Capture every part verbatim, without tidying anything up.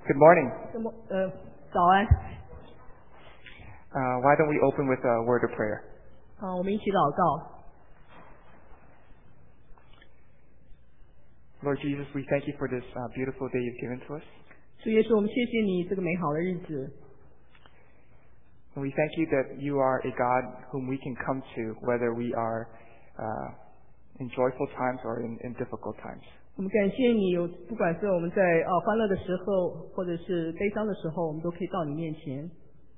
Good morning. Good mo- 呃，早安。 Uh, why don't we open with a word of prayer? 好，我们一起祷告。 Lord Jesus, we thank you for this uh, beautiful day you've given to us. 主耶稣，我们谢谢你这个美好的日子。 And we thank you that you are a God whom we can come to, whether we are uh, in joyful times or in, in difficult times. 我们感谢你，有不管是我们在呃欢乐的时候，或者是悲伤的时候，我们都可以到你面前。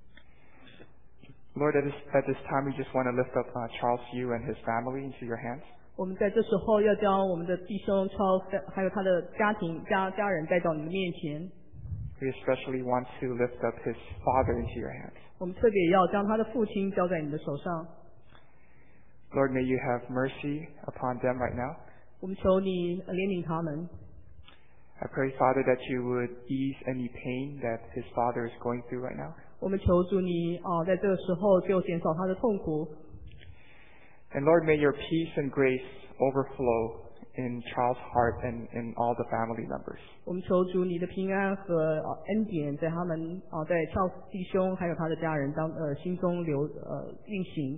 Lord, at this, at this time, we just want to lift up uh, Charles Yu and his family into your hands. 我们在这时候要将我们的弟兄超还有他的家庭家家人带到你的面前。 We especially want to lift up his father into your hands. 我们特别要将他的父亲交在你的手上。 Lord, may you have mercy upon them right now. 我们求你呃怜悯他们。 I pray, Father, that you would ease any pain that his father is going through right now. 我们求主你啊、呃，在这个时候就减少他的痛苦。 And Lord, may your peace and grace overflow in Charles' heart and in all the family members. 我们求主你的平安和呃恩典在他们啊、呃、在charles弟兄还有他的家人当呃心中流呃运行。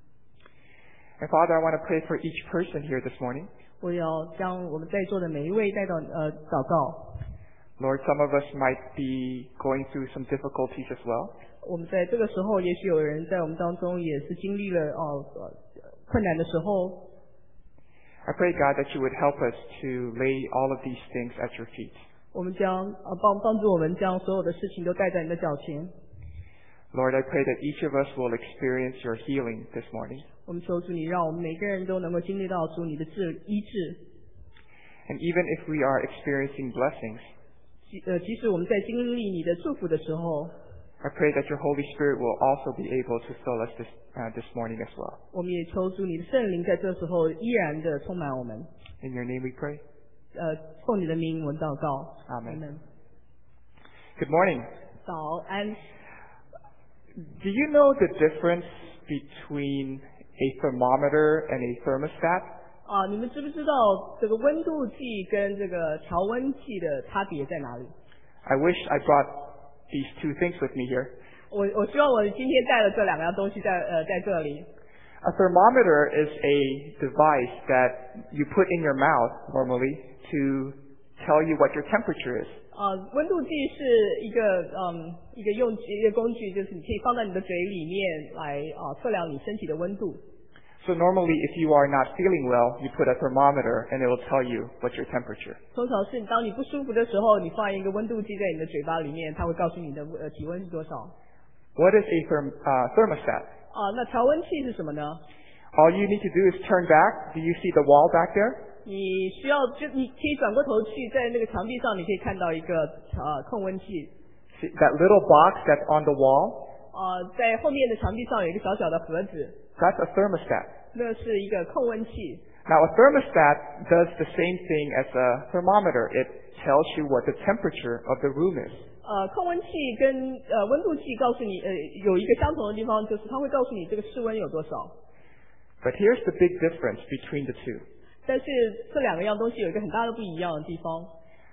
And Father, I want to pray for each person here this morning. 我要将我们在座的每一位带到呃祷告。 Lord, some of us might be going through some difficulties as well. 我们在这个时候，也许有人在我们当中也是经历了哦呃困难的时候。 I pray, God, that you would help us to lay all of these things at your feet. 我们将呃帮帮助我们将所有的事情都带在你的脚前。 Lord, I pray that each of us will experience your healing this morning. 我们求主你让我们每个人都能够经历到主你的治医治。 And even if we are experiencing blessings, 即呃即使我们在经历你的祝福的时候， I pray that your Holy Spirit will also be able to fill us this, uh, this morning as well. 我们也求主你的圣灵在这时候依然的充满我们。 In your name we pray. 呃，奉你的名，我们祷告。 Amen. Amen. Good morning. 早安。 Do you know the difference between a thermometer and a thermostat? 啊，你们知不知道这个温度计跟这个调温计的差别在哪里？ I wish I brought these two things with me here. 我我希望我今天带了这两样东西在呃在这里。 A thermometer is a device that you put in your mouth normally to tell you what your temperature is. 啊，温度计是一个嗯一个用一个工具，就是你可以放在你的嘴里面来啊测量你身体的温度。 So normally if you are not feeling well, you put a thermometer and it will tell you what's your temperature. 通常是当你不舒服的时候，你放一个温度计在你的嘴巴里面，它会告诉你的呃体温是多少。 What is a therm, uh, thermostat? 啊，那调温器是什么呢？ All you need to do is turn back. Do you see the wall back there? 你需要就你可以转过头去，在那个墙壁上，你可以看到一个呃控温器。 See that little box that's on the wall? 呃，在后面的墙壁上有一个小小的盒子， That's a thermostat. 那是一个控温器。 Now a thermostat does the same thing as a thermometer. It tells you what the temperature of the room is. 呃，控温器跟呃温度计告诉你，呃，有一个相同的地方，就是它会告诉你这个室温有多少。 But here's the big difference between the two. 但是这两个样东西有一个很大的不一样的地方。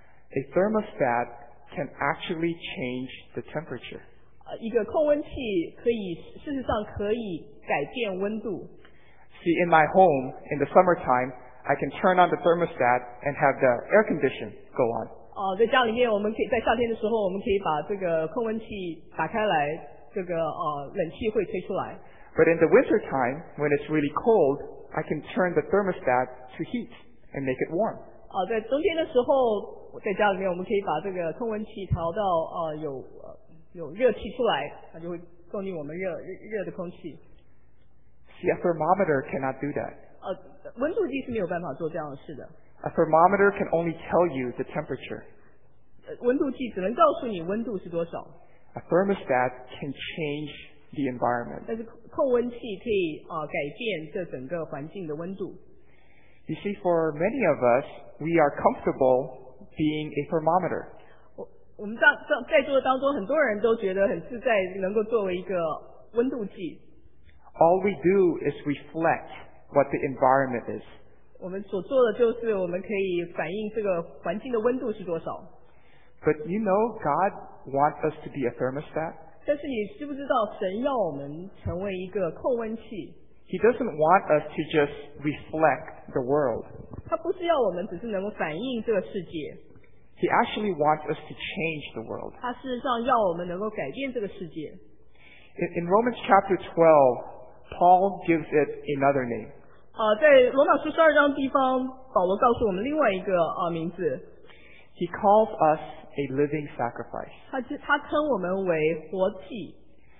A thermostat can actually change the temperature. 呃，一个控温器可以事实上可以改变温度。 See, in my home, in the summertime, I can turn on the thermostat and have the air condition go on. 哦、在家里面，我们可以在夏天的时候，我们可以把这个控温器打开来，这个呃冷气会吹出来。 But in the wintertime, when it's really cold, I can turn the thermostat to heat and make it warm. 啊、在冬天的时候，在家里面我们可以把这个控温器调到呃有呃有热气出来，它就会供应我们热热热的空气。 See, a thermometer cannot do that. 呃，温度计是没有办法做这样的事的。 A thermometer can only tell you the temperature. 呃，温度计只能告诉你温度是多少， A thermostat can change the environment. 但是控控温器可以啊、呃改变这整个环境的温度。 You see, for many of us, we are comfortable being a thermometer. 我我们在在在座的当中，很多人都觉得很自在，能够作为一个温度计。 All we do is reflect what the environment is. 我们所做的就是我们可以反映这个环境的温度是多少。 But you know, God wants us to be a thermostat. 但是你知不知道，神要我们成为一个控温器？ He doesn't want us to just reflect the world. 他不是要我们只是能够反映这个世界， He actually wants us to change the world. 他事实上要我们能够改变这个世界。 In, in Romans chapter twelve, Paul gives it another name. 呃，在罗马书十二章地方，保罗告诉我们另外一个呃名字， He calls us a living sacrifice. 他他称我们为活祭。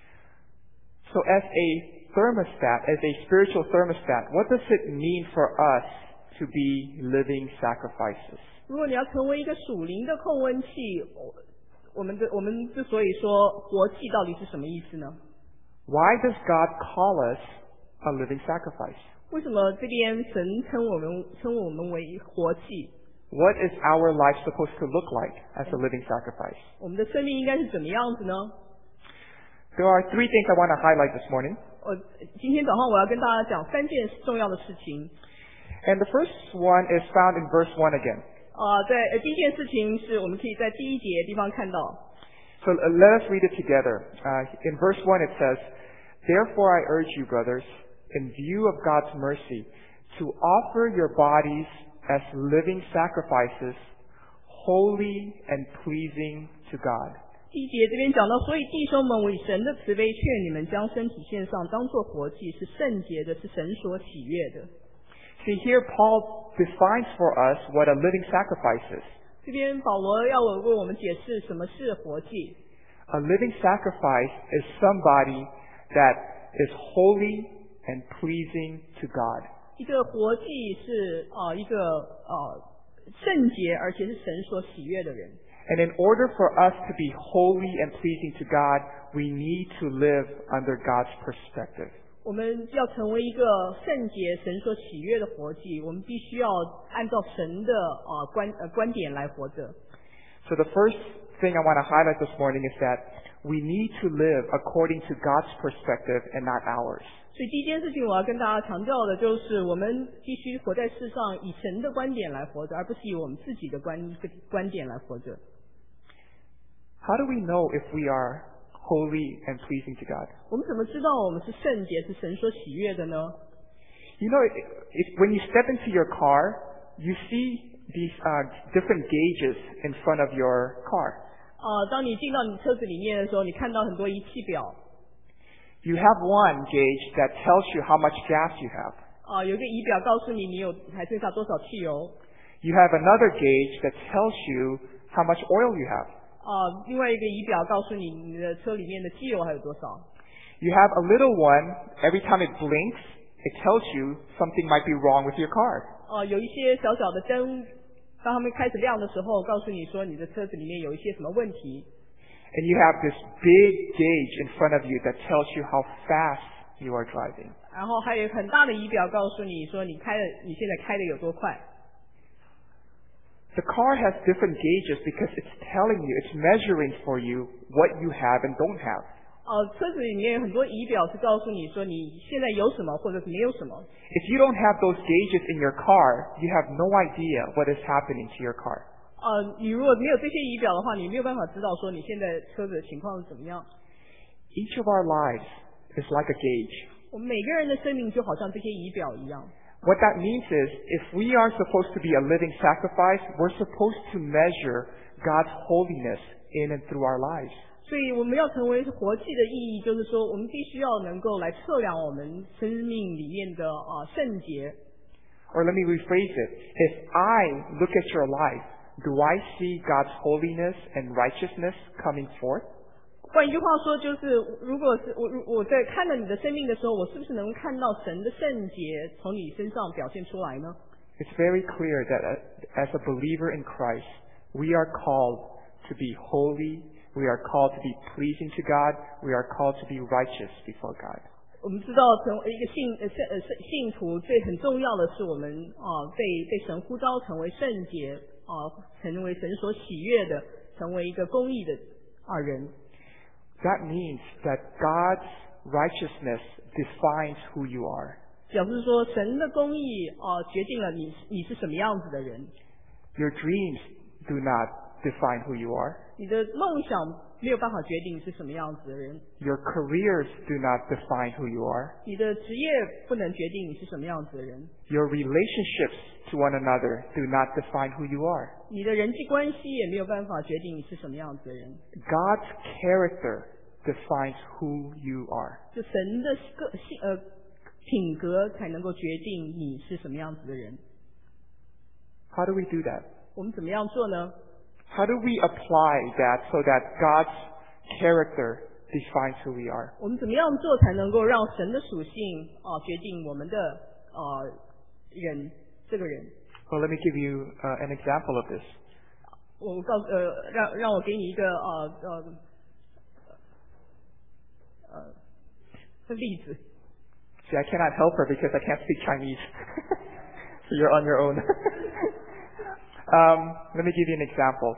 So as a thermostat, as a spiritual thermostat, what does it mean for us to be living sacrifices? 如果你要成为一个属灵的控温器，我们的我们之所以说活祭到底是什么意思呢？ Why does God call us a living sacrifice? 为什么这边神称我们称我们为活祭？ What is our life supposed to look like as a living sacrifice? 我们的生命应该是怎么样子呢？ There are three things I want to highlight this morning. 我今天早上我要跟大家讲三件重要的事情。 And the first one is found in verse one again. 啊、在呃第一件事情是我们可以在第一节地方看到。 So uh, let us read it together. Uh, in verse one it says, Therefore I urge you, brothers, in view of God's mercy, to offer your bodies as living sacrifices, holy and pleasing to God. 第一节这边讲到，所以弟兄们，我以神的慈悲劝你们，将身体献上，当作活祭，是圣洁的，是神所喜悦的。 See, here Paul defines for us what a living sacrifice is. 这边保罗要我为我们解释什么是活祭。 A living sacrifice is somebody that is holy and pleasing to God. 一个活祭是呃一个呃圣洁而且是神所喜悦的人。 And in order for us to be holy and pleasing to God, we need to live under God's perspective. 我们要成为一个圣洁、神所喜悦的活祭，我们必须要按照神的呃观呃观点来活着。 So the first thing I want to highlight this morning is that we need to live according to God's perspective and not ours. 所以第一件事情我要跟大家强调的就是，我们必须活在世上以神的观点来活着，而不是以我们自己的观观点来活着。 How do we know if we are holy and pleasing to God? 我们怎么知道我们是圣洁、是神所喜悦的呢？ You know, if, when you step into your car, you see these uh, different gauges in front of your car. 呃，当你进到你车子里面的时候，你看到很多仪器表。 You have one gauge that tells you how much gas you have. 啊、有一个仪表告诉你你有还剩下多少汽油。 You have another gauge that tells you how much oil you have. 啊、另外一个仪表告诉你你的车里面的汽油还有多少。 You have a little one, every time it blinks, it tells you something might be wrong with your car. 呃，有一些小小的灯，当它们开始亮的时候，告诉你说你的车子里面有一些什么问题。 And you have this big gauge in front of you that tells you how fast you are driving. 然后还有很大的仪表告诉你说你开的你现在开的有多快。 The car has different gauges because it's telling you, it's measuring for you what you have and don't have. 呃，车子里面有很多仪表是告诉你说你现在有什么或者是没有什么。 If you don't have those gauges in your car, you have no idea what is happening to your car. 呃，你如果没有这些仪表的话，你没有办法知道说你现在车子的情况是怎么样。 Each of our lives is like a gauge. 我们每个人的生命就好像这些仪表一样。 What that means is, if we are supposed to be a living sacrifice, we're supposed to measure God's holiness in and through our lives. 所以我们要成为活祭的意义，就是说我们必须要能够来测量我们生命里面的啊、呃、圣洁。 Or let me rephrase it. If I look at your life, do I see God's holiness and righteousness coming forth? 换一句话说，就是如果是我我在看到你的生命的时候，我是不是能够看到神的圣洁从你身上表现出来呢？ It's very clear that as a believer in Christ, we are called to be holy, we are called to be pleasing to God, we are called to be righteous before God. 我们知道，成为一个信呃圣呃信徒最很重要的是我们啊、呃、被被神呼召成为圣洁啊、呃，成为神所喜悦的，成为一个公义的啊人。 That means that God's righteousness defines who you are. 表示说，神的公义啊、呃、决定了你你是什么样子的人。 Your dreams do not define who you are. 你的梦想没有办法决定你是什么样子的人， Your careers do not define who you are. 你的职业不能决定你是什么样子的人， Your relationships to one another do not define who you are. 你的人际关系也没有办法决定你是什么样子的人。 God's character defines who you are. 就神的个性呃品格才能够决定你是什么样子的人。 How do we do that? 我们怎么样做呢？ How do we apply that so that God's character defines who we are? 我们怎么样做才能够让神的属性啊、呃决定我们的呃人这个人？ Well, let me give you uh, an example of this. 我告诉呃让让我给你一个呃呃呃例子。 See, I cannot help her because I can't speak Chinese. So you're on your own. um, let me give you an example.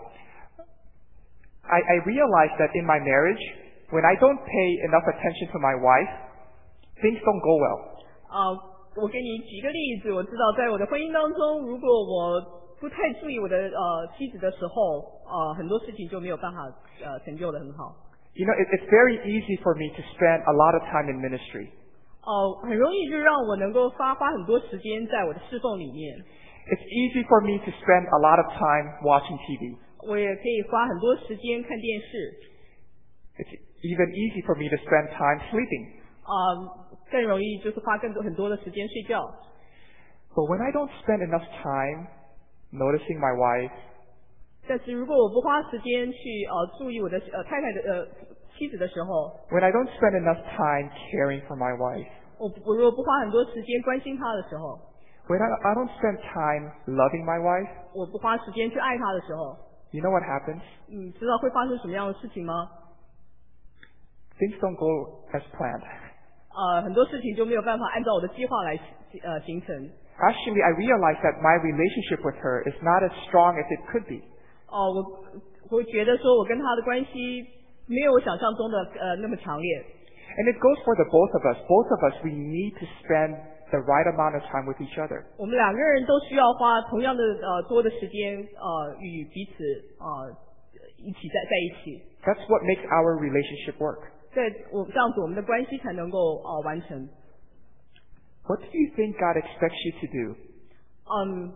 I, I realized that in my marriage, when I don't pay enough attention to my wife, things don't go well. 啊、我给你举一个例子，我知道在我的婚姻当中，如果我不太注意我的呃妻子的时候，呃很多事情就没有办法呃成就的很好。 You know, it, it's very easy for me to spend a lot of time in ministry. 哦、很容易就让我能够花花很多时间在我的侍奉里面， It's easy for me to spend a lot of time watching T V. 我也可以花很多时间看电视， It's even easy for me to spend time sleeping. 啊、更容易就是花更多很多的时间睡觉。 But when I don't spend enough time noticing my wife, 但是如果我不花时间去呃注意我的呃太太的呃妻子的时候， when I don't spend enough time caring for my wife, 我我如果不花很多时间关心她的时候， when I, I don't spend time loving my wife, 我不花时间去爱她的时候， you know what happens? 你知道会发生什么样的事情吗？ Things don't go as planned. 呃，很多事情就没有办法按照我的计划来呃形成。 Actually, I realized that my relationship with her is not as strong as it could be. 哦、我我会觉得说我跟她的关系没有我想象中的呃那么强烈。 And it goes for the both of us. Both of us, we need to spend the right amount of time with each other. 我们两个人都需要花同样的呃多的时间呃与彼此呃一起在在一起， That's what makes our relationship work. 在我这样子我们的关系才能够呃完成。 What do you think God expects you to do? 嗯，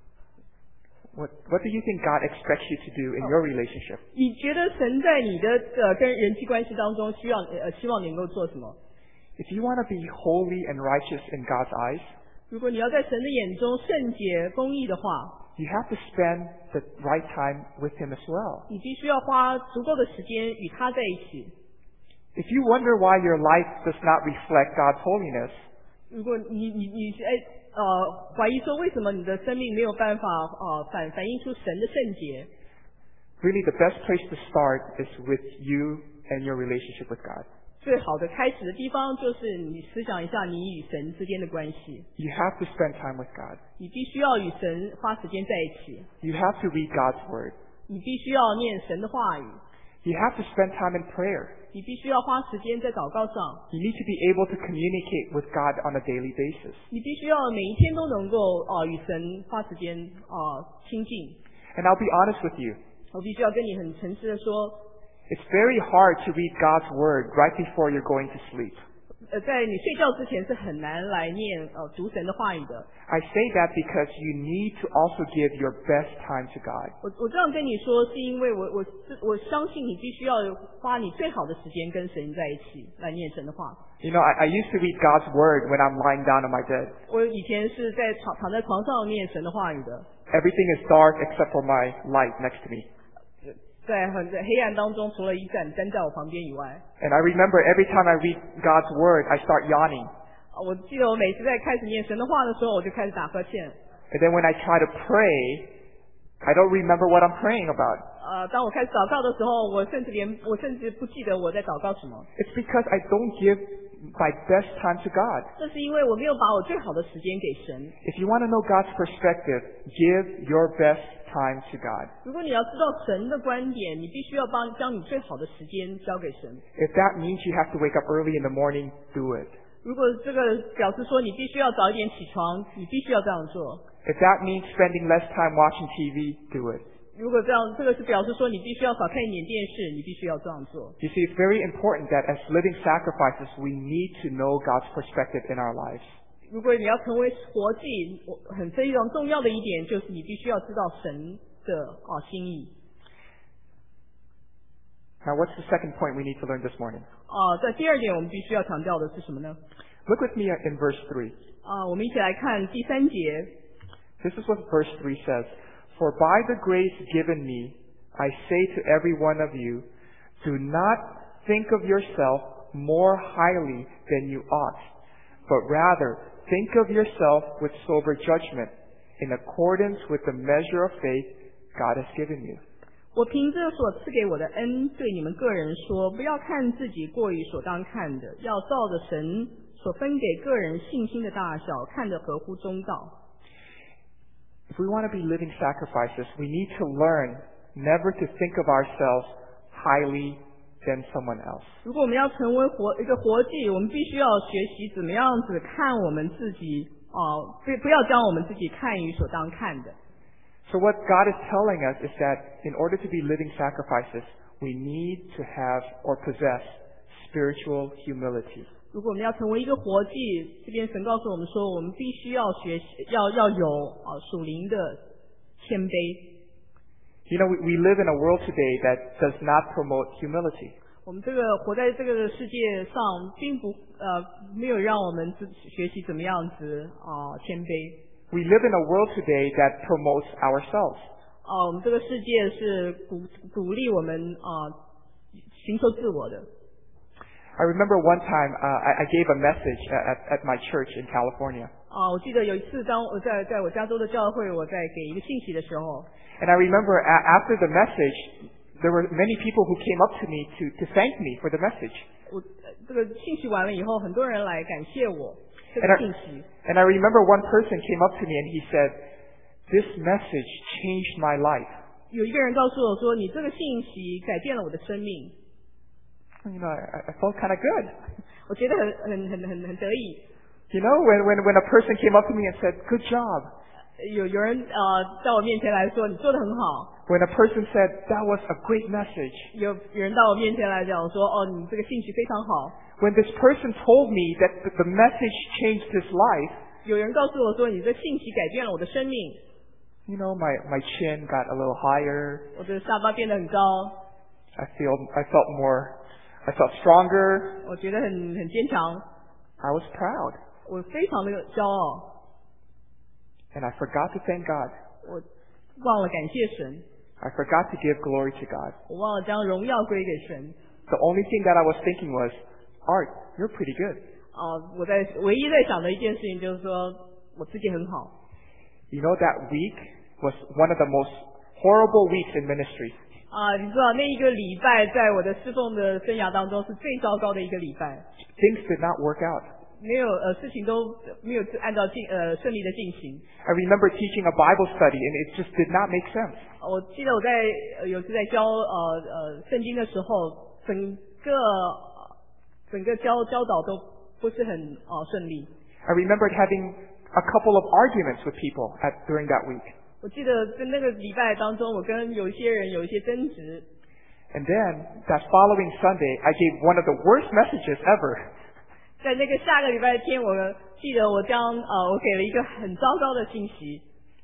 What, what do you think God expects you to do in your relationship? 你觉得神在你的呃跟人际关系当中需要呃希望你能够做什么？ If you want to be holy and righteous in God's eyes, 如果你要在神的眼中圣洁公义的话， you have to spend the right time with Him as well. 你必须要花足够的时间与他在一起。 If you wonder why your life does not reflect God's holiness, 如果你你你哎呃怀疑说为什么你的生命没有办法呃反反映出神的圣洁， really the best place to start is with you and your relationship with God. 最好的开始的地方就是你思想一下你与神之间的关系， You have to spend time with God. 你必须要与神花时间在一起， You have to read God's Word. 你必须要念神的话语， You have to spend time in prayer. 你必须要花时间在祷告上， You need to be able to communicate with God on a daily basis. 你必须要每一天都能够呃与神花时间呃亲近。 And I'll be honest with you. 我必须要跟你很诚实的说， It's very hard to read God's Word right before you're going to sleep. 呃，在你睡觉之前是很难来念呃读神的话语的。 I say that because you need to also give your best time to God. 我我这样跟你说，是因为我我我相信你必须要花你最好的时间跟神在一起来念神的话。 You know, I, I used to read God's Word when I'm lying down on my bed. 我以前是在躺躺在床上念神的话语的， Everything is dark except for my light next to me. 在很在黑暗当中，除了一盏灯在我旁边以外， And I remember every time I read God's Word, I start yawning. 啊我记得我每次在开始念神的话的时候，我就开始打呵欠。 And then when I try to pray, I don't remember what I'm praying about. 呃，当我开始祷告的时候，我甚至连我甚至不记得我在祷告什么。 It's because I don't give my best time to God. 这是因为我没有把我最好的时间给神。 If you want to know God's perspective, give your best time to God. 如果你要知道神的观点，你必须要帮将你最好的时间交给神。 If that means you have to wake up early in the morning, do it. 如果这个表示说你必须要早一点起床，你必须要这样做。 If that means spending less time watching T V, do it. 如果这样，这个是表示说你必须要少看一点电视，你必须要这样做。 You see, it's very important that as living sacrifices, we need to know God's perspective in our lives. 如果你要成为活祭，很非常重要的一点就是你必须要知道神的啊心意。 Now, what's the second point we need to learn this morning? 啊，在第二点我们必须要强调的是什么呢？ Look with me in verse three. 啊，我们一起来看第三节。 This is what verse three says. For by the grace given me, I say to every one of you, do not think of yourself more highly than you ought, but rather think of yourself with sober judgment, in accordance with the measure of faith God has given you. 我凭着所赐给我的恩，对你们个人说，不要看自己过于所当看的，要照着神所分给个人信心的大小，看得合乎中道。 If we want to be living sacrifices, we need to learn never to think of ourselves highly than someone else. 如果我们要成为活一个活祭，我们必须要学习怎么样子看我们自己，哦、呃，不不要将我们自己看于所当看的。 So what God is telling us is that in order to be living sacrifices, we need to have or possess spiritual humility. 如果我们要成为一个活祭，这边神告诉我们说，我们必须要学习，要要有啊属灵的谦卑。 You know, we, we live in a world today that does not promote humility. 我们这个活在这个世界上，并不呃没有让我们自学习怎么样子啊谦卑。 We live in a world today that promotes ourselves. 啊，我们这个世界是鼓鼓励我们啊寻求自我的。 I remember one time uh, I, I gave a message at, at my church in California. 啊，我记得有一次，当我在在我加州的教会，我在给一个信息的时候。 And I remember a- after the message, there were many people who came up to me to, to thank me for the message. 我这个信息完了以后，很多人来感谢我这 And 个 I, 信息。 and I remember one person came up to me and he said, "This message changed my life." 有一个人告诉我说：“你这个信息改变了我的生命。” You know, I, I felt kind of good. 我觉得很很很很很得意。 You know, when, when, when a person came up to me and said, "Good job." 有有人呃在我面前来说你做得很好。 When a person said, "That was a great message." 有有人到我面前来讲说：“哦，你这个信息非常好。” When this person told me that the, the message changed his life, 有人告诉我说：“你这信息改变了我的生命。” You know, my, my chin got a little higher. 我的下巴变得很高。 I feel I felt more. I felt stronger. 我觉得很很坚强。 I was proud. 我非常的骄傲。 And I forgot to thank God. 我忘了感谢神。 I forgot to give glory to God. 我忘了将荣耀归给神。 The only thing that I was thinking was, Art, you're pretty good. 啊，我在唯一在想的一件事情就是说我自己很好。 You know, that week was one of the most horrible weeks in ministry. 啊，你知道那一个礼拜在我的侍奉的生涯当中是最糟糕的一个礼拜。 Things did not work out. 没有呃事情都没有按照进呃顺利的进行。 I remember teaching a Bible study and it just did not make sense. 我记得我在呃有次在教呃呃圣经的时候，整个整个教教导都不是很呃顺利。 I remembered having a couple of arguments with people at during that week. 我记得在那个礼拜当中，我跟有一些人有一些争执。 And then that following Sunday, I gave one of the worst messages ever. 在那个下个礼拜天，我记得我将呃我给了一个很糟糕的信息。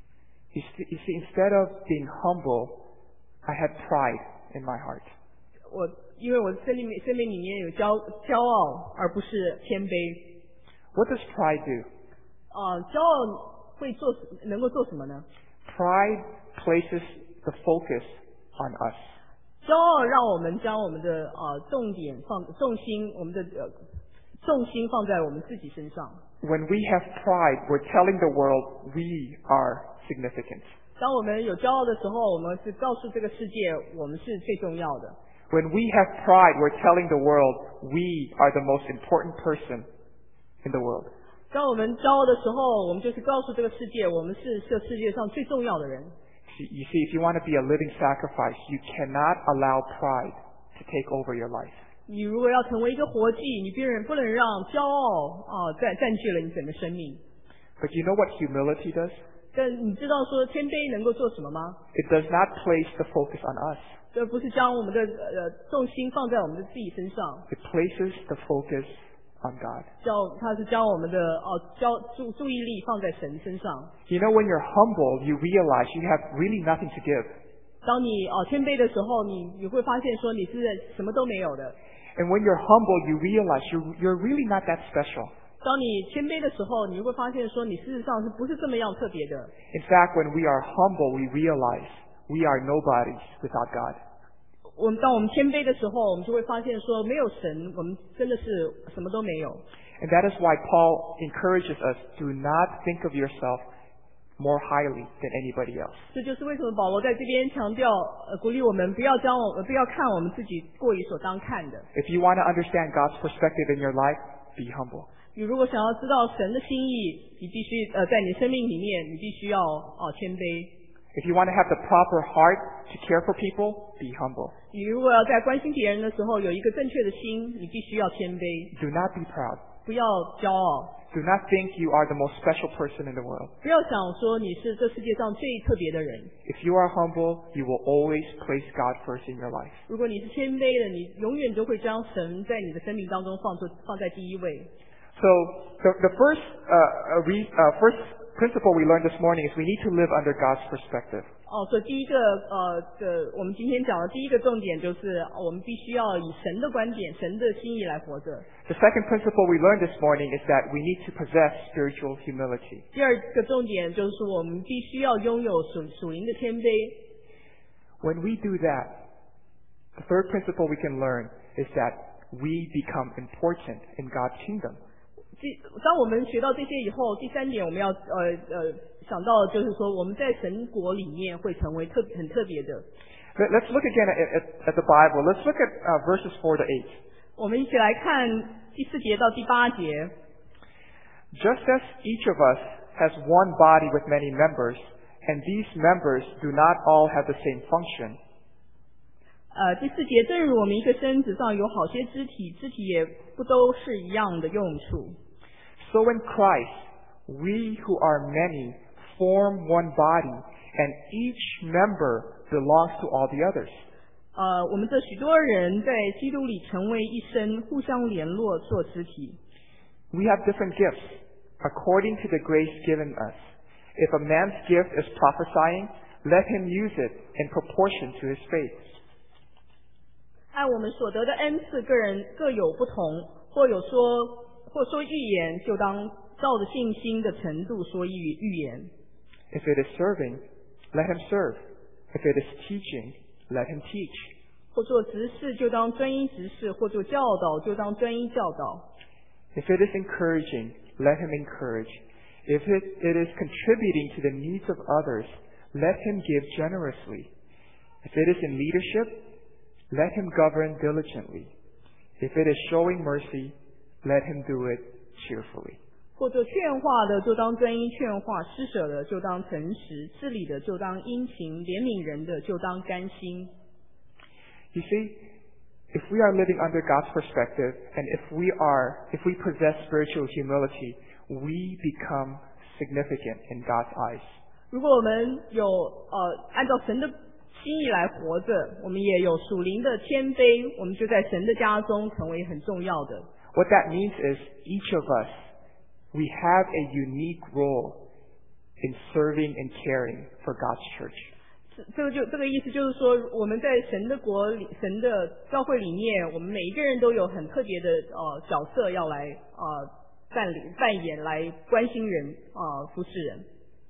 You see, you see, instead of being humble, I had pride in my heart. 我因为我生命生命里面有骄骄傲，而不是谦卑。 What does pride do? 呃，骄傲会做能够做什么呢？ Pride places the focus on us. 骄傲让我们将我们的呃重点放重心，我们的呃重心放在我们自己身上。 When we have pride, we're telling the world we are significant. 当我们有骄傲的时候，我们是告诉这个世界，我们是最重要的。 When we have pride, we're telling the world we are the most important person in the world. 当我们骄傲的时候，我们就是告诉这个世界，我们是这世界上最重要的人。 You see, if you want to be a living sacrifice, you cannot allow pride to take over your life. 你如果要成为一个活祭，你必然不能让骄傲啊、呃、占占据了你整个生命。 But you know what humility does? 但你知道说谦卑能够做什么吗？ It does not place the focus on us. 这不是将我们的呃重心放在我们的自己身上， It places the focus on God. 叫它是将我们的哦焦注注意力放在神身上。 You know, when you're humble, you realize you have really nothing to give. 当你哦谦卑的时候，你你会发现说你是什么都没有的。 And when you're humble, you realize you're, you're really not that special. 当你谦卑的时候，你会发现说你事实上是不是这么样特别的。 In fact, when we are humble, we realize we are nobodies without God. 我们当我们谦卑的时候，我们就会发现说没有神，我们真的是什么都没有。 And that is why Paul encourages us, do not think of yourself more highly than anybody else. 这就是为什么保罗在这边强调，呃，鼓励我们不要将我们不要看我们自己过于所当看的。 If you want to understand God's perspective in your life, be humble. 你如果想要知道神的心意，你必须呃在你生命里面，你必须要哦谦卑。 If you want to have the proper heart to care for people, be humble. 你如果要在关心别人的时候有一个正确的心，你必须要谦卑， Do not be proud. 不要骄傲， Do not think you are the most special person in the world. 不要想说你是这世界上最特别的人。 If you are humble, you will always place God first in your life. 如果你是谦卑的，你永远都会将神在你的生命当中放出放在第一位。 So the, the first, uh, uh, re, uh, first principle we learned this morning is we need to live under God's perspective. 哦，所以第一个呃的，我们今天讲的第一个重点就是，呃我们必须要以神的观点、神的心意来活着。 The second principle we learned this morning is that we need to possess spiritual humility. 第二个重点就是说，我们必须要拥有属属灵的谦卑。 When we do that, the third principle we can learn is that we become important in God's kingdom. 第当我们学到这些以后，第三点我们要呃呃想到的就是说，我们在神国里面会成为特很特别的。 Let- Let's look again at, at, at the Bible. Let's look at uh, verses four to eight. 我们一起来看第四节到第八节。 Just as each of us has one body with many members, and these members do not all have the same function, 呃，第四节，正如我们一个身子上有好些肢体，肢体也不都是一样的用处。 so in Christ, we who are many form one body, and each member belongs to all the others. 呃，我们这许多人在基督里成为一身，互相联络做肢体。 We have different gifts according to the grace given us. If a man's gift is prophesying, let him use it in proportion to his faith. 按我们所得的恩赐，个人各有不同，或有说或说预言，就当照着信心的程度说预预言。 If it is serving, let him serve. If it is teaching, let him teach. 或做执事，就当专一执事；或做教导，就当专一教导。 If it is encouraging, let him encourage. If it, it is contributing to the needs of others, let him give generously. If it is in leadership, let him govern diligently. If it is showing mercy, let him do it cheerfully. 或做劝化的，就当专一劝化；施舍的，就当诚实；治理的，就当殷勤；怜悯人的，就当甘心。 You see, if we are living under God's perspective, and if we are, if we possess spiritual humility, we become significant in God's eyes. 如果我们有呃按照神的心意来活着，我们也有属灵的谦卑，我们就在神的家中成为很重要的。 What that means is each of us, we have a unique role in serving and caring for God's church. 这这个就这个意思就是说，我们在神的国里、神的教会里面，我们每一个人都有很特别的呃角色要来呃扮演扮演来关心人呃服侍人。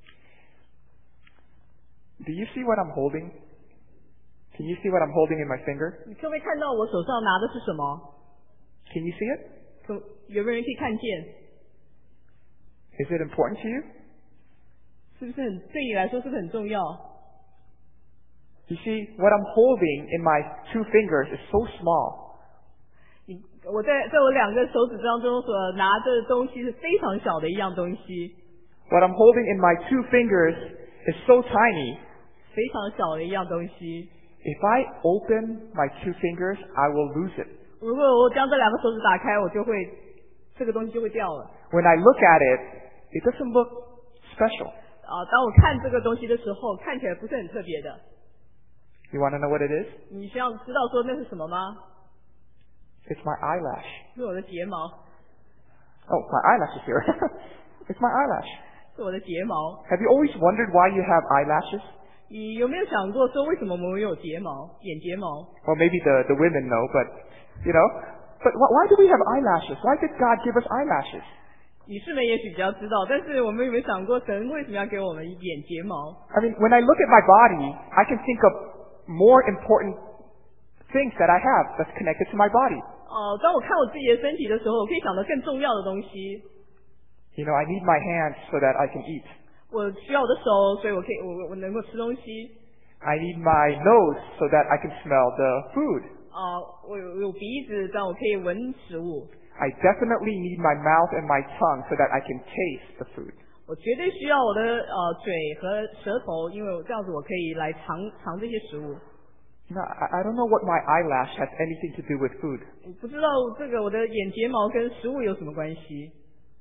Do you see what I'm holding? Can you see what I'm holding in my finger? 你可不可以看到我手上拿的是什么？ Can you see it? 可有没有人可以看见？ Is it important to you? 是不是很对你来说是不是很重要？ You see, what I'm holding in my two fingers is so small. 你我在在我两个手指当中所拿的东西是非常小的一样东西， What I'm holding in my two fingers is so tiny. 非常小的一样东西。 If I open my two fingers, I will lose it. 如果我将这两个手指打开，我就会这个东西就会掉了。 When I look at it, it doesn't look special. 啊，当我看这个东西的时候，看起来不是很特别的。 You want to know what it is? 你需要知道说那是什么吗？ It's my eyelash. 是我的睫毛， Oh, my eyelash is here. It's my eyelash. 是我的睫毛。 Have you always wondered why you have eyelashes? 你有没有想过说为什么我们有睫毛、眼睫毛？ Well, maybe the, the women know, but, you know. But wh- why do we have eyelashes? Why did God give us eyelashes? 女士们也许比较知道，但是我们有没有想过神为什么要给我们眼睫毛？ I mean, when I look at my body, I can think of more important things that I have that's connected to my body. 哦、当我看我自己的身体的时候，我可以想到更重要的东西。 You know, I need my hands so that I can eat. 我需要我的手，所以我可以我我能够吃东西。 I need my nose so that I can smell the food. 啊、我有我有鼻子，这样我可以闻食物。 I definitely need my mouth and my tongue so that I can taste the food. 我绝对需要我的呃嘴和舌头，因为我这样子我可以来尝尝这些食物。 You know, I, I don't know what my eyelash has anything to do with food. 我不知道这个我的眼睫毛跟食物有什么关系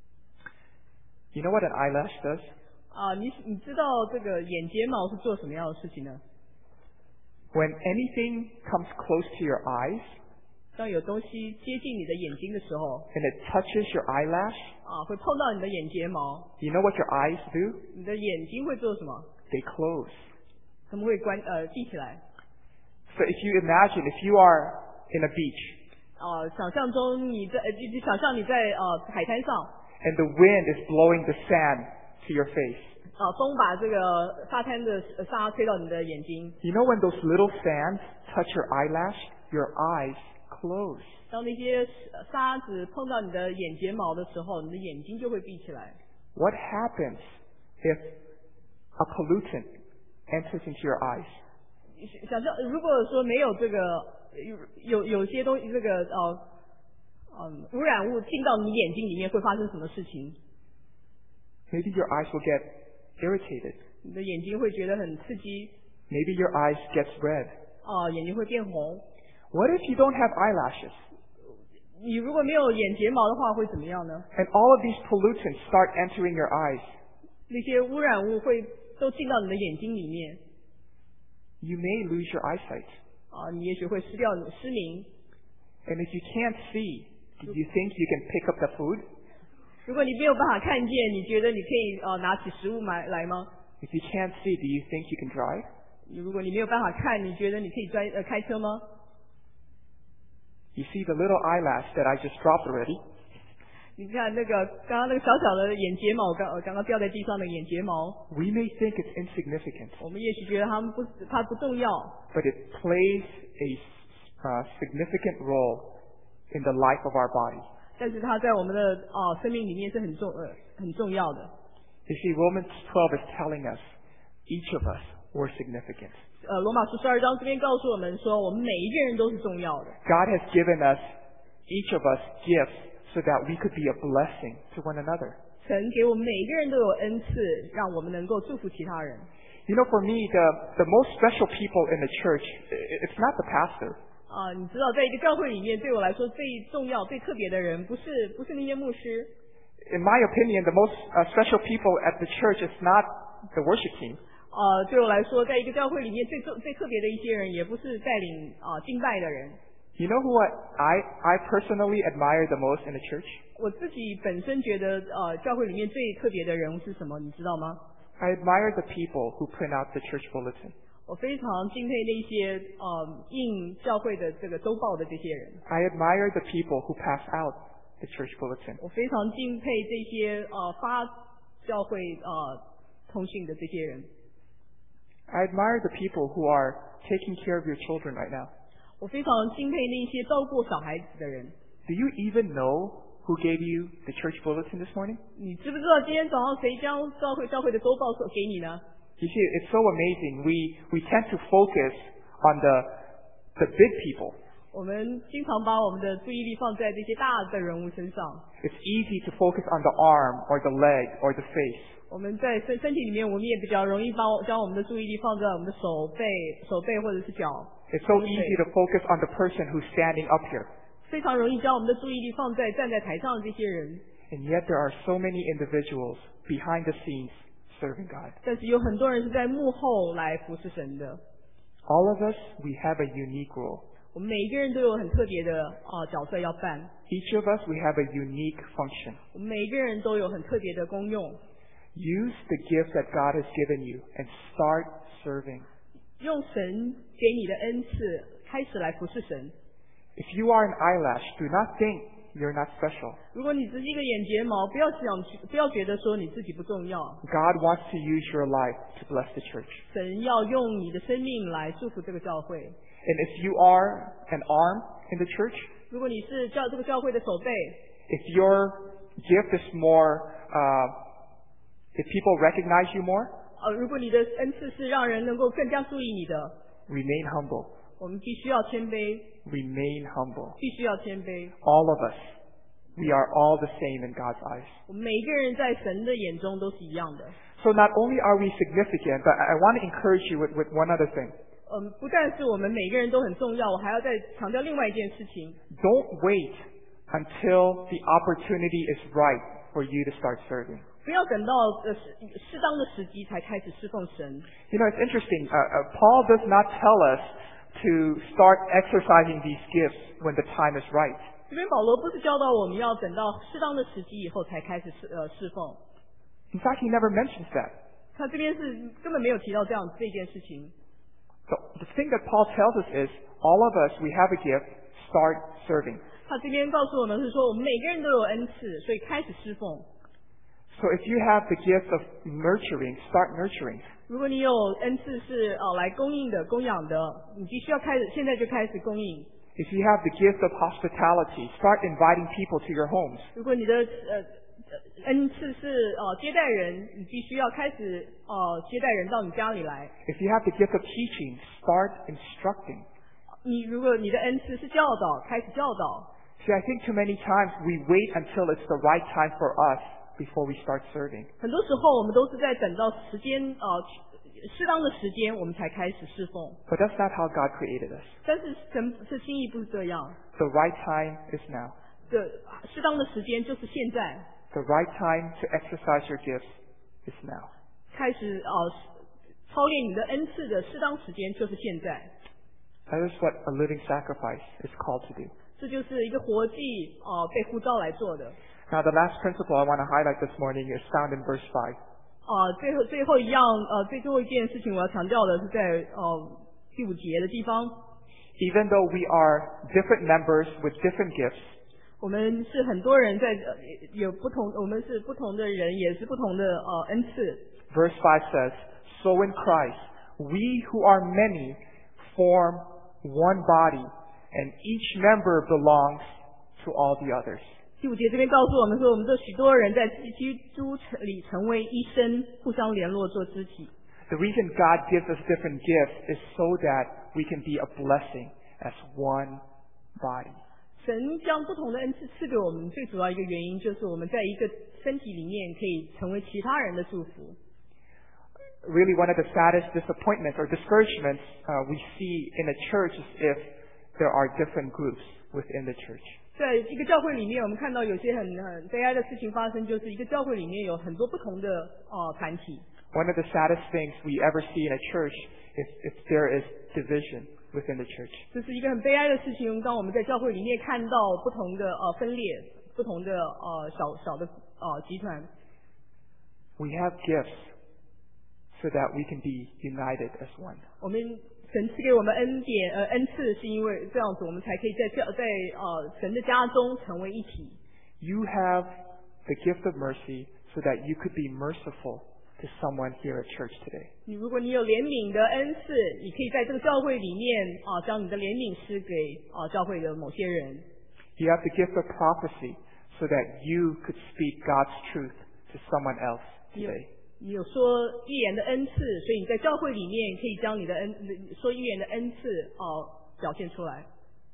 You know what an eyelash does? 啊、你你知道这个眼睫毛是做什么样的事情呢？ When anything comes close to your eyes 当有东西接近你的眼睛的时候， and it touches your eyelash, 啊，会碰到你的眼睫毛， you know what your eyes do? 你的眼睛会做什么？ They close. 他们会关呃闭起来。 So if you imagine, if you are in a beach 啊、想象中你在，呃就就想象你在呃海滩上， and the wind is blowing the sand to your face, 啊、风把这个沙滩的呃沙吹到你的眼睛。 you know when those little sands touch your eyelash, your eyes close. 当那些沙子碰到你的眼睫毛的时候，你的眼睛就会闭起来。 What happens if a pollutant enters into your eyes? 想象如果说没有这个有有有些东西这个呃嗯污染物进到你眼睛里面，会发生什么事情？ Maybe your eyes will get irritated. 你的眼睛会觉得很刺激， Maybe your eyes gets red. 啊、眼睛会变红。 What if you don't have eyelashes? 你如果没有眼睫毛的话，会怎么样呢？ And all of these pollutants start entering your eyes. 那些污染物会都进到你的眼睛里面， You may lose your eyesight. 啊、你也许会失掉你失明。 And if you can't see, do you think you can pick up the food? 如果你没有办法看见，你觉得你可以呃拿起食物买来吗？ If you can't see, do you think you can drive? 如果你没有办法看，你觉得你可以专呃开车吗？ You see the little eyelash that I just dropped already? 你看那个刚刚那个小小的眼睫毛，刚呃刚刚掉在地上的眼睫毛， We may think it's insignificant, 我们也许觉得它们不它不重要， but it plays a uh, significant role in the life of our body. 但是它在我们的啊、呃生命里面是很重呃很重要的。 You see, Romans twelve is telling us each of us were significant. 呃，罗马书十二章这边告诉我们说，我们每一个人都是重要的。 God has given us, each of us, gifts so that we could be a blessing to one another. 神给我们每一个人都有恩赐，让我们能够祝福其他人。 You know, for me, the, the most special people in the church, i- it's not the pastor. 啊、你知道，在一个教会里面，对我来说最重要、最特别的人，不是不是那些牧师。 In my opinion, the most uh, special people at the church is not the worship team. 呃，对我来说，在一个教会里面最重最特别的一些人，也不是带领啊、敬拜的人。 You know who I, I, I personally admire the most in the church? 我自己本身觉得，呃，教会里面最特别的人物是什么？你知道吗？ I admire the people who print out the church bulletin. 我非常敬佩那些呃印教会的这个周报的这些人。 I admire the people who pass out the church bulletin. 我非常敬佩这些呃发教会呃通讯的这些人。 I admire the people who are taking care of your children right now. 我非常敬佩那些照顾小孩子的人。 Do you even know who gave you the church bulletin this morning? 你知不知道今天早上谁将教会教会的周报说给你呢？ You see, it's so amazing. We, we tend to focus on the, the big people. 我们经常把我们的注意力放在这些大的人物身上。 It's easy to focus on the arm or the leg or the face. 我们在身身体里面，我们也比较容易把我将我们的注意力放在我们的手背、手背或者是脚。 It's so easy to focus on the person who's standing up here. 非常容易将我们的注意力放在站在台上的这些人。 And yet there are so many individuals behind the scenes serving God. 但是有很多人是在幕后来服侍神的。 All of us, we have a unique role. 我们每一个人都有很特别的呃角色要扮， Each of us, we have a unique function. 我们每一个人都有很特别的功用。 Use the gift that God has given you and start serving. 用神给你的恩赐开始来服侍神。 If you are an eyelash, do not think you're not special. 如果你只是一个眼睫毛，不要想不要觉得说你自己不重要。 God wants to use your life to bless the church. 神要用你的生命来祝福这个教会。 And if you are an arm in the church, 如果你是教这个教会的手背， if your gift is more, uh, if people recognize you more, 呃，如果你的恩赐是让人能够更加注意你的， remain humble. 我们必须要谦卑， Remain humble. 必须要谦卑。 All of us, we are all the same in God's eyes. 我们每一个人在神的眼中都是一样的。 So not only are we significant, but I want to encourage you with, with one other thing. 嗯，不但是我们每个人都很重要，我还要再强调另外一件事情。 Don't wait until the opportunity is right for you to start serving. 不要等到呃适适当的时机才开始侍奉神。 You know, it's interesting. Uh, uh, Paul does not tell us to start exercising these gifts when the time is right. 这边保罗不是教导我们要等到适当的时机以后才开始侍呃侍奉， In fact, he never mentions that. 他这边是根本没有提到这样这件事情。 So the thing that Paul tells us is, all of us, we have a gift, start serving. 他这边告诉我们是说，我们每个人都有恩赐，所以开始侍奉。 So if you have the gift of nurturing, start nurturing. 如果你有恩赐是呃来供应的、供养的，你必须要开始，现在就开始供应。 If you have the gift of hospitality, start inviting people to your homes. 如果你的呃恩赐是呃接待人，你必须要开始呃接待人到你家里来。 If you have the gift of teaching, start instructing. 你如果你的恩赐是教导，开始教导。 See, I think too many times we wait until it's the right time for us before we start serving. 很多时候我们都是在等到时间呃适当的时间，我们才开始侍奉。 But that's not how God created us. 但是神是心意不是这样， The right time is now. 的适当的时间就是现在， The right time to exercise your gifts is now. 开始呃操练你的恩赐的适当时间就是现在。 That is what a living sacrifice is called to do. 这就是一个活祭呃被呼召来做的。 Now, the last principle I want to highlight this morning is found in verse five. 呃，最后最后一样呃最后一件事情我要强调的是在呃第五节的地方， Even though we are different members with different gifts, 我们是很多人在呃有不同，我们是不同的人，也是不同的呃恩赐。 verse five says, So in Christ, we who are many form one body, and each member belongs to all the others. 第五节这边告诉我们说，我们这许多人在基督里成为一身，互相联络做肢体。 The reason God gives us different gifts is so that we can be a blessing as one body. 神将不同的恩赐赐给我们，最主要一个原因就是我们在一个身体里面可以成为其他人的祝福。 Really, one of the saddest disappointments or discouragements uh, we see in a church is if there are different groups within the church. 在一个教会里面，我们看到有些很很悲哀的事情发生，就是一个教会里面有很多不同的呃团体。 One of the saddest things we ever see in a church is if there is division within the church. 这是一个很悲哀的事情。当我们在教会里面看到不同的呃分裂，不同的呃小小的呃集团， We have gifts so that we can be united as one. 我们神赐给我们恩典呃恩赐，是因为这样子，我们才可以在教在呃神的家中成为一体。 You have the gift of mercy so that you could be merciful to someone here at church today. 你如果你有怜悯的恩赐，你可以在这个教会里面啊、将你的怜悯施给啊、教会的某些人。 You have the gift of prophecy so that you could speak God's truth to someone else 你有 today. 你有说预言的恩赐，所以你在教会里面可以将你的恩说预言的恩赐哦、表现出来。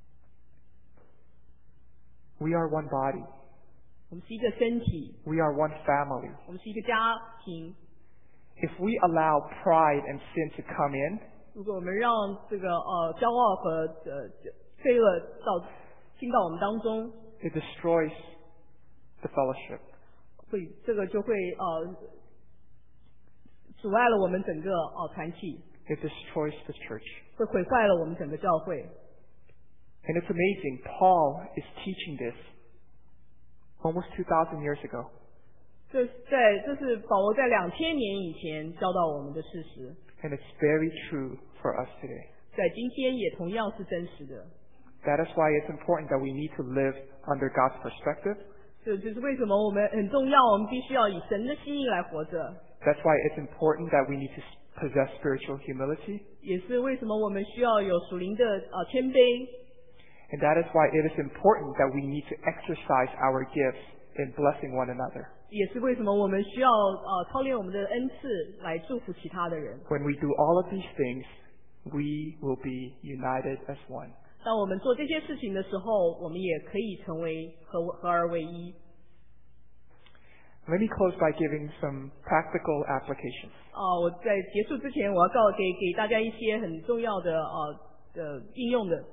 We are one body. 我们是一个身体， We are one family. 我们是一个家庭。 If we allow pride and sin to come in, 如果我们让这个呃骄傲和呃罪恶到进到我们当中， it destroys the fellowship. 会这个就会呃阻碍了我们整个哦团体， It destroys the church. 会毁坏了我们整个教会。 And it's amazing. Paul is teaching this almost two thousand years ago. 这在这是保罗在两千年以前教导我们的事实， And it's very true for us today. 在今天也同样是真实的。 That is why it's important that we need to live under God's perspective. 这就是为什么我们很重要，我们必须要以神的心意来活着。 That's why it's important that we need to possess spiritual humility. 也是为什么我们需要有属灵的呃谦卑。 And that is why it is important that we need to exercise our gifts in blessing one another. 也是为什么我们需要呃操练我们的恩赐来祝福其他的人。 When we do all of these things, we will be united as one. 当我们做这些事情的时候，我们也可以成为合合而为一。 Let me close by giving some practical applications. 啊、我在结束之前，我要告给给大家一些很重要的呃的应用的。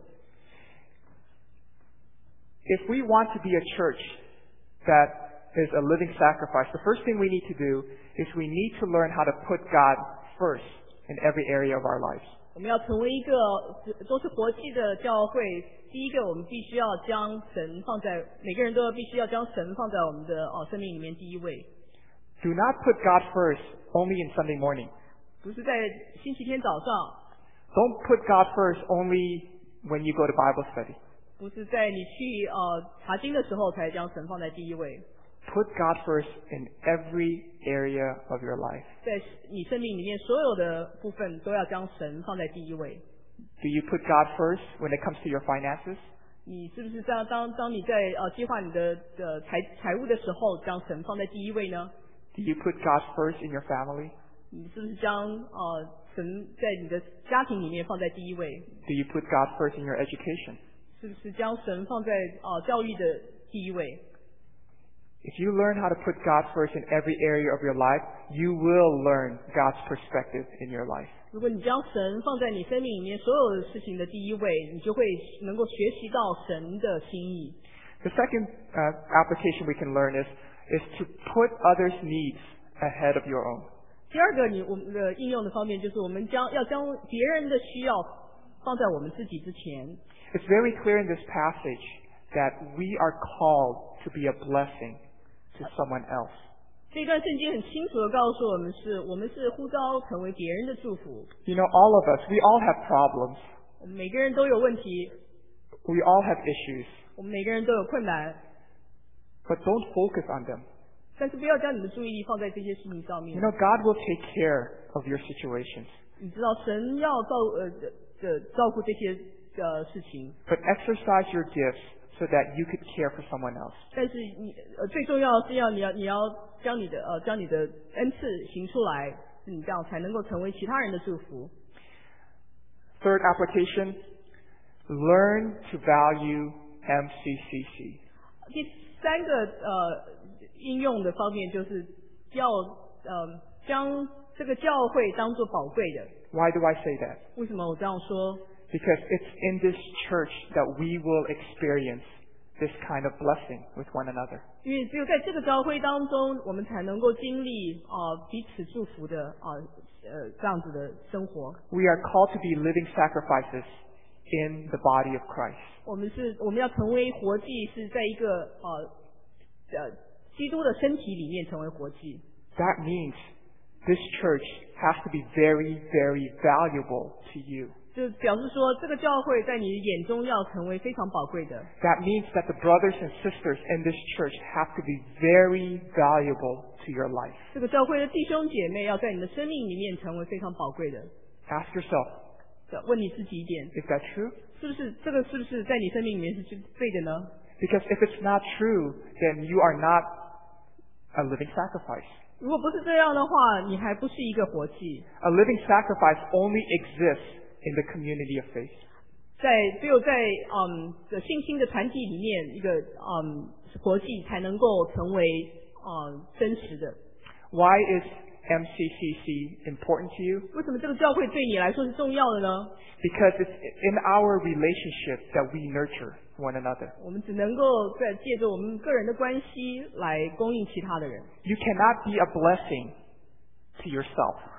If we want to be a church that is a living sacrifice, the first thing we need to do is we need to learn how to put God first in every area of our lives. 我们要成为一个都是活祭的教会，第一个我们必须要将神放在每个人都要必须要将神放在我们的哦生命里面第一位。 Do not put God first only in Sunday morning. 不是在星期天早上， Don't put God first only when you go to Bible study. 不是在你去呃查经的时候才将神放在第一位。 Put God first in every area of your life. 在你生命里面所有的部分都要将神放在第一位。 Do you put God first when it comes to your finances? 你是不是当当当你在呃计划你的的财财务的时候，将神放在第一位呢？ Do you put God first in your family? 你是不是将呃神在你的家庭里面放在第一位？ Do you put God first in your education? 是不是将神放在呃教育的第一位？ If you learn how to put God first in every area of your life, you will learn God's perspective in your life. 如果你将神放在你生命里面所有的事情的第一位，你就会能够学习到神的心意。 The second uh, application we can learn is, is to put others' needs ahead of your own. 第二个，你我们的应用的方面就是我们将要将别人的需要放在我们自己之前。 It's very clear in this passage that we are called to be a blessing to someone else. 这段圣经很清楚的告诉我们是，我们是呼召成为别人的祝福。 You know, all of us, we all have problems. 我们每个人都有问题， We all have issues. 我们每个人都有困难， But don't focus on them. 但是不要将你的注意力放在这些事情上面 You。know, God will take care of your situations. 你知道神要照呃的的照顾这些呃事情， But exercise your gifts so that you could care for someone else. 但是你呃最重要的是要你要你要将你的呃将你的恩赐行出来，你这样才能够成为其他人的祝福。 Third application, learn to value M C C C. 第三个呃应用的方面就是要呃将这个教会当作宝贵的。 Why do I say that? 为什么我这样说？ Because it's in this church that we will experience this kind of blessing with one another. 因为只有在这个教会当中，我们才能够经历啊、呃、彼此祝福的啊 呃, 呃这样子的生活。 We are called to be living sacrifices in the body of Christ. 我们是我们要成为活祭，是在一个呃呃基督的身体里面成为活祭。 That means this church has to be very, very valuable to you. 就表示说，这个教会在你眼中要成为非常宝贵的。 That means that the brothers and sisters in this church have to be very valuable to your life. 这个教会的弟兄姐妹要在你的生命里面成为非常宝贵的。 Ask yourself, 问你自己一点， is that true? 是不是这个是不是在你生命里面是对的呢？ Because if it's not true, then you are not a living sacrifice. 如果不是这样的话，你还不是一个活祭。 A living sacrifice only exists in the community of faith. 在只有在嗯的信心的团体里面，一个嗯活祭才能够成为嗯真实的。 Why is M C C C important to you? 为什么这个教会对你来说是重要的呢？ Because it's in our relationship that we nurture one another. 我们只能够在借着我们个人的关系来供应其他的人。 You cannot be a blessing to yourself.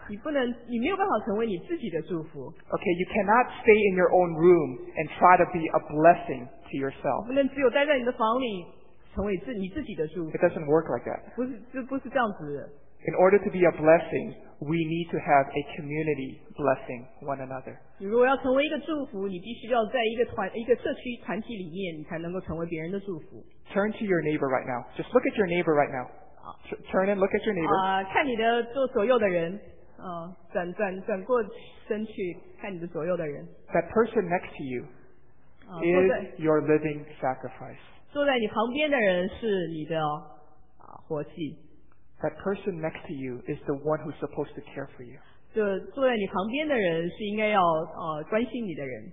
你不能，你没有办法成为你自己的祝福。 Okay, you cannot stay in your own room and try to be a blessing to yourself. 不能只有待在你的房里成为自你自己的祝福。 It doesn't work like that. 不是，这不是这样子的。 In order to be a blessing, we need to have a community blessing one another. 你如果要成为一个祝福，你必须要在一个团、一个社区团体里面，你才能够成为别人的祝福。 Turn to your neighbor right now. Just look at your neighbor right now. T- turn and look at your neighbor. 啊、看你的左左右的人，啊、转转转过身去看你的左右的人。 That person next to you 啊、坐在 is your living sacrifice. 坐在你旁边的人是你的啊、活祭。 That person next to you is the one who's supposed to care for you. 就坐在你旁边的人是应该要呃关心你的人。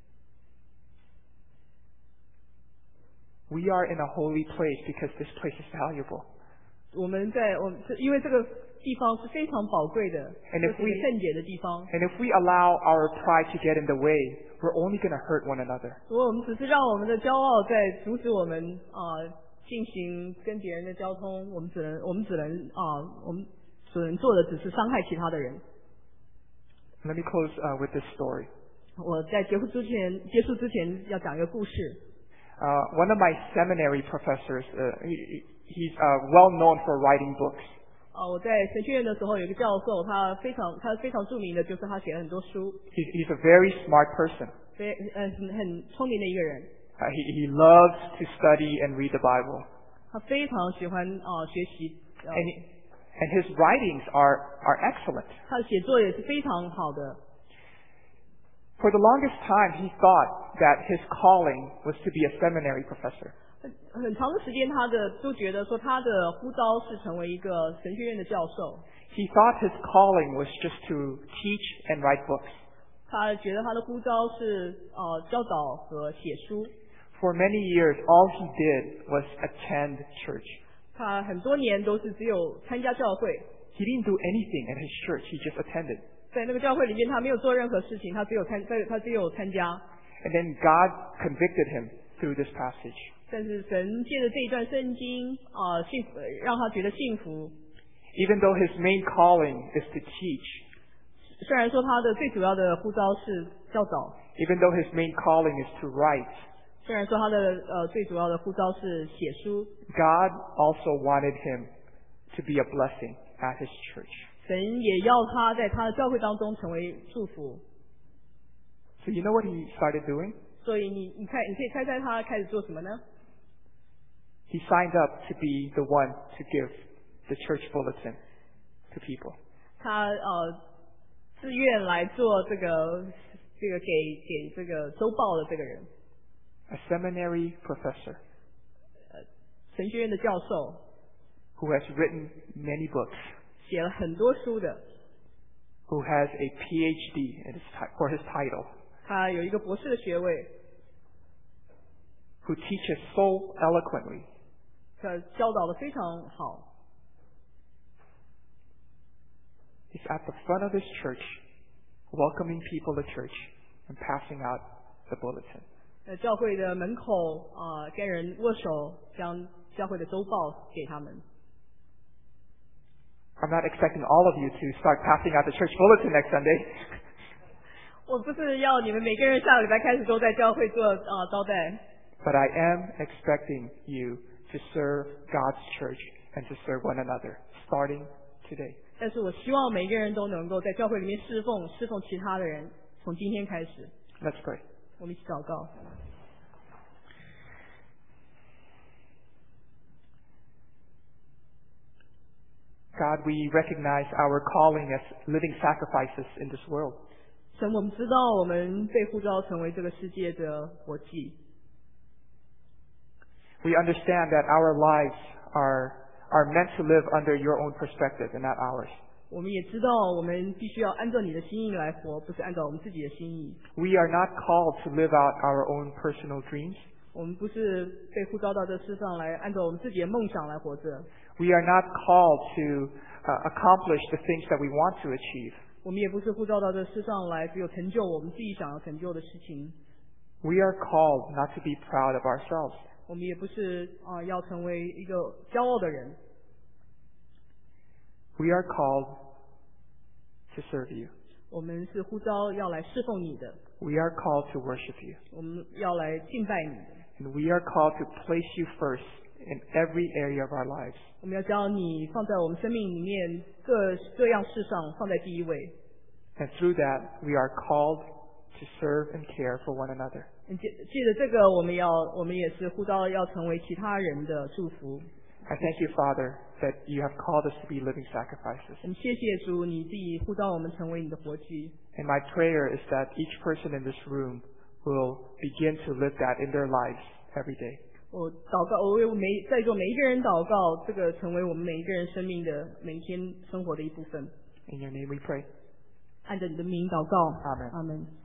We are in a holy place because this place is valuable. 我们在我们因为这个地方是非常宝贵的， And 这 if 是一 we 个圣洁的地方。 and if we allow our pride to get in the way, we're only going to hurt one another. 如果我们只是让我们的骄傲在阻止我们啊、呃、进行跟别人的交通，我们只能我们只能啊、呃、我们只能做的只是伤害其他的人。 Let me close uh, with this story. 我在结束之前结束之前要讲一个故事。 Uh, one of my seminary professors, uh, he, he's uh, well known for writing books. 啊、我在神学院的时候有一个教授，他非常他非常著名的就是他写了很多书， He's, he's a very smart person. 非呃很很聪明的一个人。 Uh, he, he loves to study and read the Bible. 他非常喜欢啊、呃学习，呃 And, he, and his writings are, are excellent. 他的写作也是非常好的。 For the longest time, he thought that his calling was to be a seminary professor. 很很长的时间，他的都觉得说他的呼召是成为一个神学院的教授。 He thought his calling was just to teach and write books. 他觉得他的呼召是呃教导和写书。 For many years, all he did was attend church. 他很多年都是只有参加教会， He didn't do anything at his church. He just attended. 在那个教会里面，他没有做任何事情，他只有参在他只有参加。 And then God convicted him through this passage. 但是神借着这一段圣经啊、呃幸福让他觉得幸福。 Even though his main calling is to teach, 虽然说他的最主要的呼召是教导， even though his main calling is to write, 虽然说他的呃最主要的呼召是写书， God also wanted him to be a blessing at his church. 神也要他在他的教会当中成为祝福。 So you know what he started doing? 所以你你看，你可以猜猜他开始做什么呢？ He signed up to be the one to give the church bulletin to people. 他呃自愿来做这个这个给给这个周报的这个人， A seminary professor 神学院的教授， who has written many books, 写了很多书的， who has a P H D in his ti- for his title, 他有一个博士的学位， who teaches so eloquently. 他教导的非常好。 He's at the front of his church, welcoming people to church and passing out the bulletin. 在教会的门口啊、呃跟人握手，将教会的周报给他们。 I'm not expecting all of you to start passing out the church bulletin next Sunday. 我不是要你们每个人下个礼拜开始都在教会做啊、呃招待， But I am expecting you to serve God's church and to serve one another, starting today. 但是我希望每个人都能够在教会里面侍奉，侍奉其他的人。从今天开始， Let's pray. 我们一起祷告。 God, we recognize our calling as living sacrifices in this world. 神，我们知道我们被呼召成为这个世界的活祭。 We understand that our lives are, are meant to live under your own perspective and not ours. 我们也知道我们必须要按照你的心意来活，不是按照我们自己的心意。 We are not called to live out our own personal dreams. 我们不是被呼召到这世上来按照我们自己的梦想来活着。 We are not called to uh, accomplish the things that we want to achieve. 我们也不是呼召到这世上来只有成就我们自己想要成就的事情。 We are called not to be proud of ourselves. 我们也不是啊、呃要成为一个骄傲的人。 We are called to serve you. 我们是呼召要来侍奉你的， We are called to worship you. 我们要来敬拜你的， And we are called to place you first in every area of our lives. 我们要将你放在我们生命里面各各样事上放在第一位。 And through that, we are called to serve and care for one another. 记记得这个，我们要我们也是呼召要成为其他人的祝福。 I thank you, Father, that you have called us to be living sacrifices. 我们谢谢主，你自己呼召我们成为你的活祭。 And my prayer is that each person in this room will begin to live that in their lives every day. 我祷告，我为每在座每一个人祷告，这个成为我们每一个人生命的每一天生活的一部分。 In your name we pray. 按着你的名祷告， Amen. 阿门。